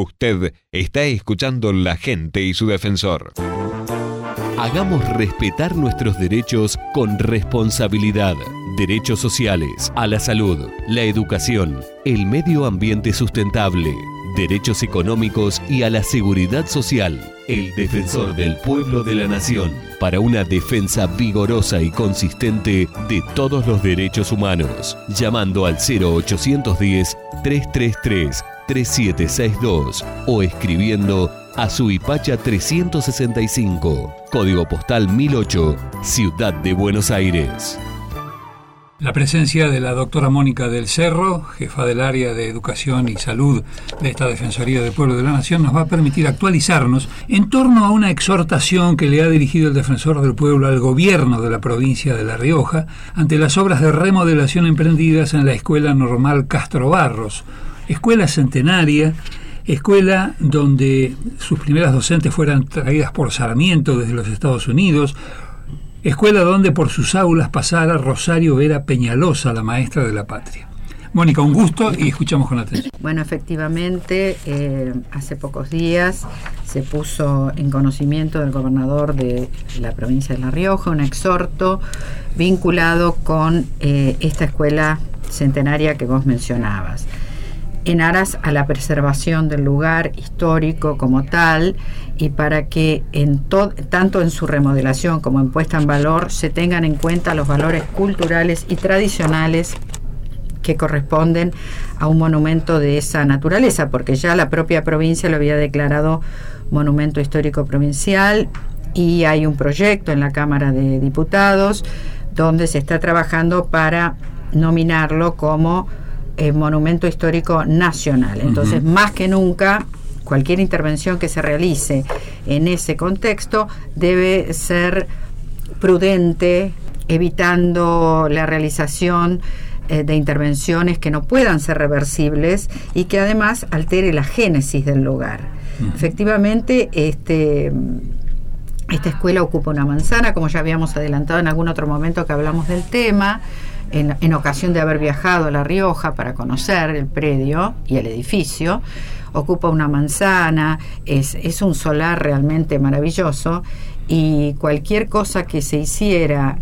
Usted está escuchando La Gente y su Defensor. Hagamos respetar nuestros derechos con responsabilidad. Derechos sociales, a la salud, la educación, el medio ambiente sustentable, derechos económicos y a la seguridad social. El defensor del pueblo de la nación, para una defensa vigorosa y consistente de todos los derechos humanos. Llamando al 0810-333-3762 o escribiendo a Suipacha 365, código postal 1008, Ciudad de Buenos Aires. La presencia de la doctora Mónica del Cerro, jefa del área de Educación y Salud de esta Defensoría del Pueblo de la Nación, nos va a permitir actualizarnos en torno a una exhortación que le ha dirigido el Defensor del Pueblo al gobierno de la provincia de La Rioja ante las obras de remodelación emprendidas en la Escuela Normal Castro Barros, escuela centenaria, escuela donde sus primeras docentes fueran traídas por Sarmiento desde los Estados Unidos, escuela donde por sus aulas pasara Rosario Vera Peñalosa, la maestra de la patria. Mónica, un gusto y escuchamos con atención. Bueno, efectivamente, hace pocos días se puso en conocimiento del gobernador de la provincia de La Rioja un exhorto vinculado con esta escuela centenaria que vos mencionabas, en aras a la preservación del lugar histórico como tal y para que tanto en su remodelación como en puesta en valor se tengan en cuenta los valores culturales y tradicionales que corresponden a un monumento de esa naturaleza, porque ya la propia provincia lo había declarado monumento histórico provincial y hay un proyecto en la Cámara de Diputados donde se está trabajando para nominarlo como monumento histórico nacional. Entonces, más que nunca, cualquier intervención que se realice en ese contexto debe ser prudente, evitando la realización de intervenciones que no puedan ser reversibles y que además altere la génesis del lugar. Efectivamente, esta escuela ocupa una manzana, como ya habíamos adelantado en algún otro momento que hablamos del tema, en ocasión de haber viajado a La Rioja para conocer el predio y el edificio. Ocupa una manzana, es un solar realmente maravilloso, y cualquier cosa que se hiciera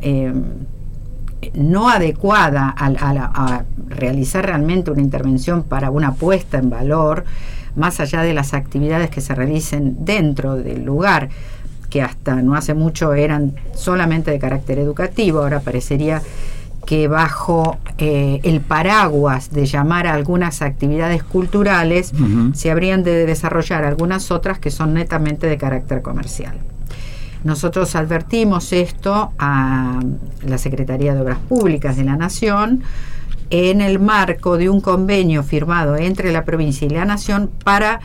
no adecuada a realizar realmente una intervención para una puesta en valor, más allá de las actividades que se realicen dentro del lugar, que hasta no hace mucho eran solamente de carácter educativo, ahora parecería que bajo el paraguas de llamar a algunas actividades culturales se habrían de desarrollar algunas otras que son netamente de carácter comercial. Nosotros advertimos esto a la Secretaría de Obras Públicas de la Nación en el marco de un convenio firmado entre la provincia y la Nación para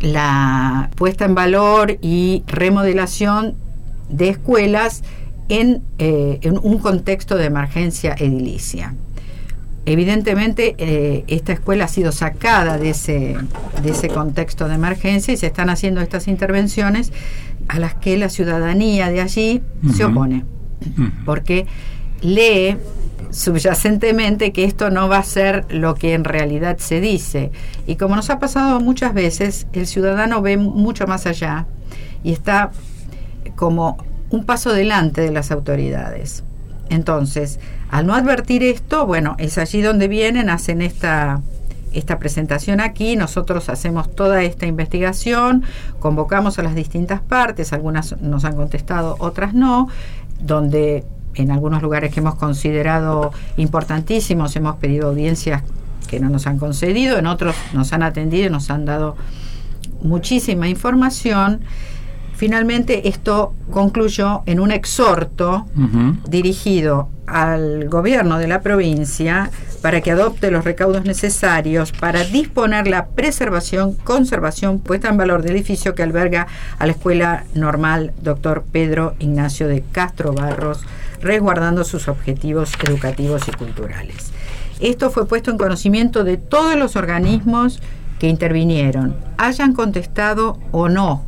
la puesta en valor y remodelación de escuelas en un contexto de emergencia edilicia. Evidentemente, esta escuela ha sido sacada de ese contexto de emergencia y se están haciendo estas intervenciones a las que la ciudadanía de allí se opone, porque lee subyacentemente que esto no va a ser lo que en realidad se dice. Y como nos ha pasado muchas veces, el ciudadano ve mucho más allá y está como un paso delante de las autoridades. Entonces, al no advertir esto, bueno, es allí donde vienen, hacen esta presentación aquí, nosotros hacemos toda esta investigación, convocamos a las distintas partes, algunas nos han contestado, otras no, donde en algunos lugares que hemos considerado importantísimos hemos pedido audiencias que no nos han concedido, en otros nos han atendido y nos han dado muchísima información. Finalmente, esto concluyó en un exhorto dirigido al gobierno de la provincia para que adopte los recaudos necesarios para disponer la preservación, conservación, puesta en valor del edificio que alberga a la Escuela Normal Dr. Pedro Ignacio de Castro Barros, resguardando sus objetivos educativos y culturales. Esto fue puesto en conocimiento de todos los organismos que intervinieron, hayan contestado o no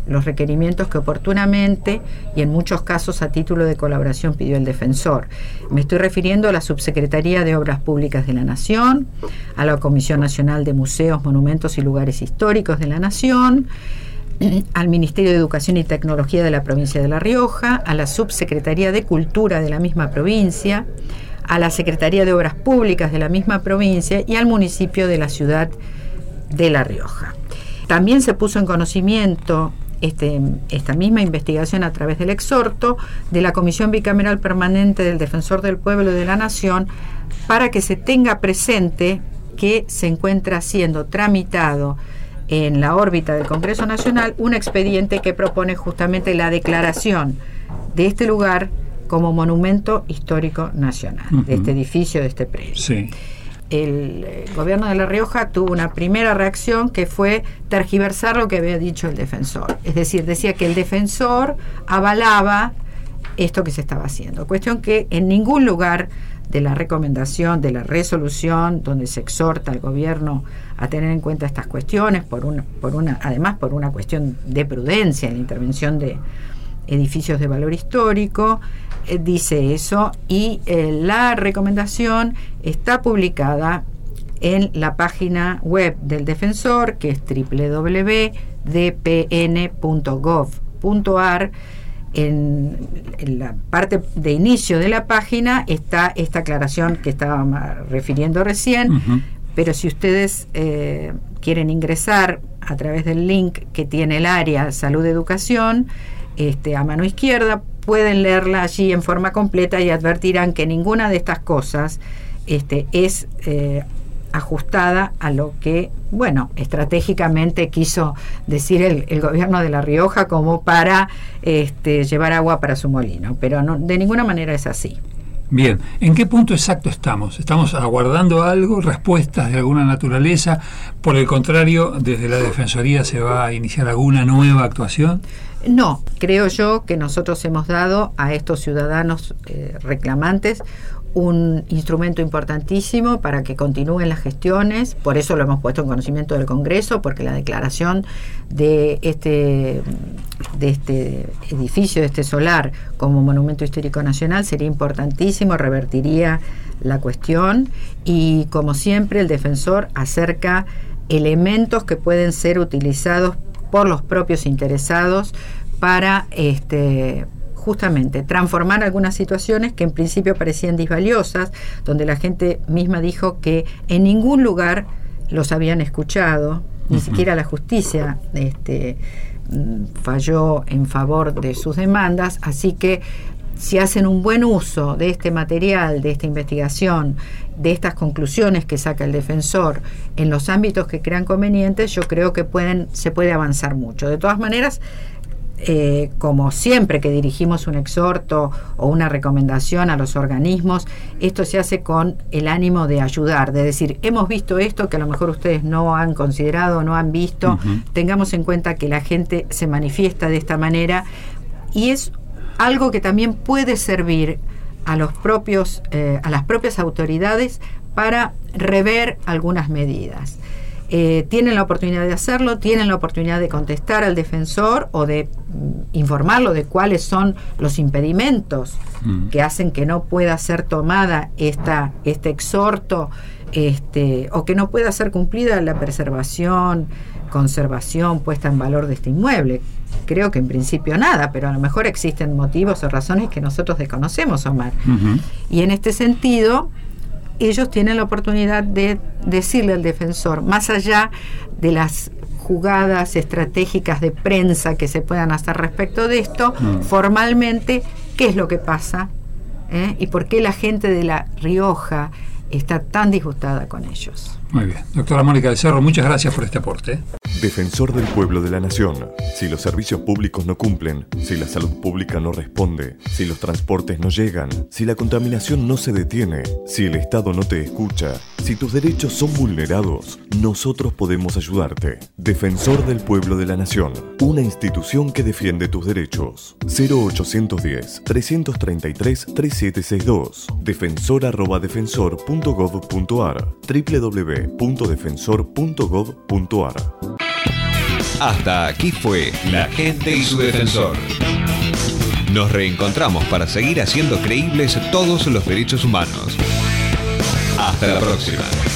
los requerimientos que oportunamente y en muchos casos a título de colaboración pidió el defensor. Me estoy refiriendo a la Subsecretaría de Obras Públicas de la Nación, a la Comisión Nacional de Museos, Monumentos y Lugares Históricos de la Nación, al Ministerio de Educación y Tecnología de la provincia de La Rioja, a la Subsecretaría de Cultura de la misma provincia, a la Secretaría de Obras Públicas de la misma provincia y al municipio de la ciudad de La Rioja. También se puso en conocimiento esta misma investigación a través del exhorto de la Comisión Bicameral Permanente del Defensor del Pueblo y de la Nación, para que se tenga presente que se encuentra siendo tramitado en la órbita del Congreso Nacional un expediente que propone justamente la declaración de este lugar como monumento histórico nacional, de este edificio, de este predio. Sí. El gobierno de La Rioja tuvo una primera reacción que fue tergiversar lo que había dicho el defensor. Es decir, decía que el defensor avalaba esto que se estaba haciendo. Cuestión que en ningún lugar de la recomendación, de la resolución, donde se exhorta al gobierno a tener en cuenta estas cuestiones, además por una cuestión de prudencia en la intervención de edificios de valor histórico, dice eso, y la recomendación está publicada en la página web del defensor, que es www.dpn.gov.ar. En la parte de inicio de la página está esta aclaración que estaba refiriendo recién, pero si ustedes quieren ingresar a través del link que tiene el área Salud Educación, a mano izquierda, pueden leerla allí en forma completa y advertirán que ninguna de estas cosas es ajustada a lo que, estratégicamente quiso decir el gobierno de La Rioja como para llevar agua para su molino, pero no, de ninguna manera es así. Bien, ¿en qué punto exacto estamos? ¿Estamos aguardando algo, respuestas de alguna naturaleza? Por el contrario, ¿desde la Defensoría se va a iniciar alguna nueva actuación? No, creo yo que nosotros hemos dado a estos ciudadanos reclamantes un instrumento importantísimo para que continúen las gestiones. Por eso lo hemos puesto en conocimiento del Congreso, porque la declaración de este edificio, de este solar, como monumento histórico nacional sería importantísimo, revertiría la cuestión, y como siempre el defensor acerca elementos que pueden ser utilizados por los propios interesados para justamente transformar algunas situaciones que en principio parecían disvaliosas, donde la gente misma dijo que en ningún lugar los habían escuchado, ni siquiera la justicia falló en favor de sus demandas. Así que si hacen un buen uso de este material, de esta investigación, de estas conclusiones que saca el defensor en los ámbitos que crean convenientes, yo creo que se puede avanzar mucho. De todas maneras, como siempre que dirigimos un exhorto o una recomendación a los organismos, esto se hace con el ánimo de ayudar, de decir, hemos visto esto que a lo mejor ustedes no han considerado, no han visto, tengamos en cuenta que la gente se manifiesta de esta manera, y es algo que también puede servir a las propias autoridades para rever algunas medidas. Tienen la oportunidad de hacerlo, tienen la oportunidad de contestar al defensor o de informarlo de cuáles son los impedimentos que hacen que no pueda ser tomada este exhorto, o que no pueda ser cumplida la preservación, conservación, puesta en valor de este inmueble. Creo que en principio nada, pero a lo mejor existen motivos o razones que nosotros desconocemos, Omar. Y en este sentido, ellos tienen la oportunidad de decirle al defensor, más allá de las jugadas estratégicas de prensa que se puedan hacer respecto de esto, formalmente, qué es lo que pasa, y por qué la gente de La Rioja está tan disgustada con ellos. Muy bien. Doctora Mónica del Cerro, muchas gracias por este aporte. Defensor del Pueblo de la Nación. Si los servicios públicos no cumplen, si la salud pública no responde, si los transportes no llegan, si la contaminación no se detiene, si el Estado no te escucha, si tus derechos son vulnerados, nosotros podemos ayudarte. Defensor del Pueblo de la Nación. Una institución que defiende tus derechos. 0810-333-3762. defensor@defensor.gov.ar. www.defensor.gov.ar. Hasta aquí fue La Gente y su Defensor. Nos reencontramos para seguir haciendo creíbles todos los derechos humanos. Hasta la próxima.